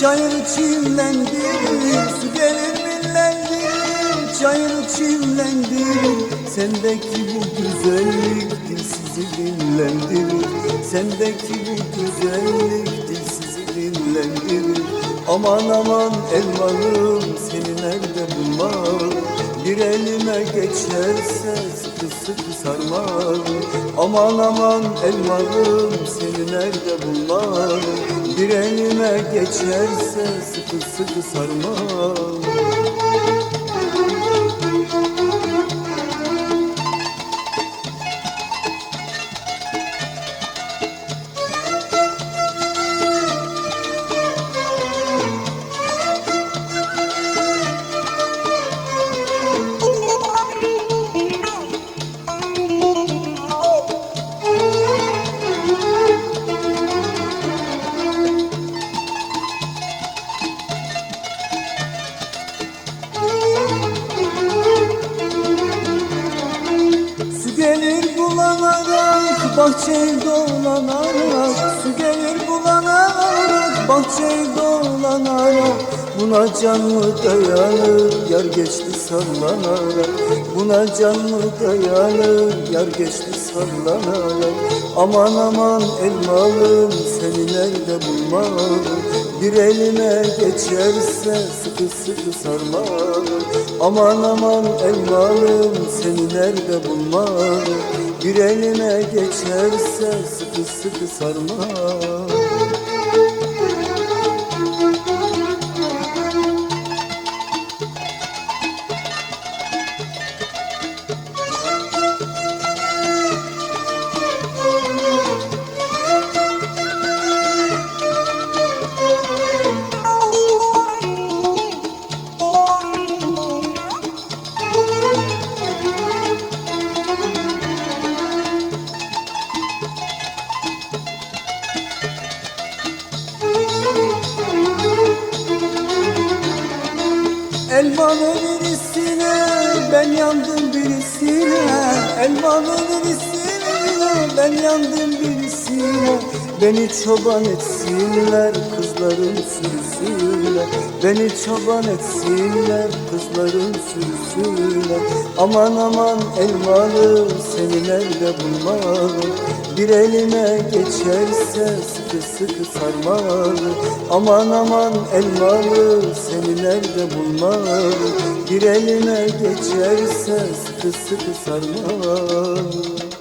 çayır çimlendirir. Su gelir millendirir, çayır çimlendirir. Sendeki bu güzellik dilsizi dinlendirir. Sendeki bu güzellik dilsizi dinlendirir. Aman aman elmalım, seni nerede bulmam? Bir elime geçerse sıkı sıkı sarmam. Aman aman elmalım, seni nerede bulmam? Bir elime geçerse sıkı sıkı sarmam. Su gelir bulanarak, bahçeyi dolanarak. Su gelir bulanarak, bahçeyi dolanarak. Buna can mı dayanır, yar geçti sallanarak. Buna can mı dayanır, yar geçti sallanarak. Aman aman elmalım, seni nerede bulmam? Bir elime geçerse sıkı sıkı sarmam. Aman aman elmalım, seni nerede bulmam? Bir elime geçerse sıkı sıkı sarmam. Elmanın irisine ben yandım birisine. Elmanın irisine ben yandım birisine. Beni çoban etsinler kızların sürüsüyle. Beni çoban etsinler kızların sürüsüyle. Aman aman elmalı, seni nerede bulmam? Bir elime geçerse sıkı sıkı sarmalı. Aman aman elmalı, seni nerede bulmam? Bir elime geçerse sıkı sıkı sarmalı.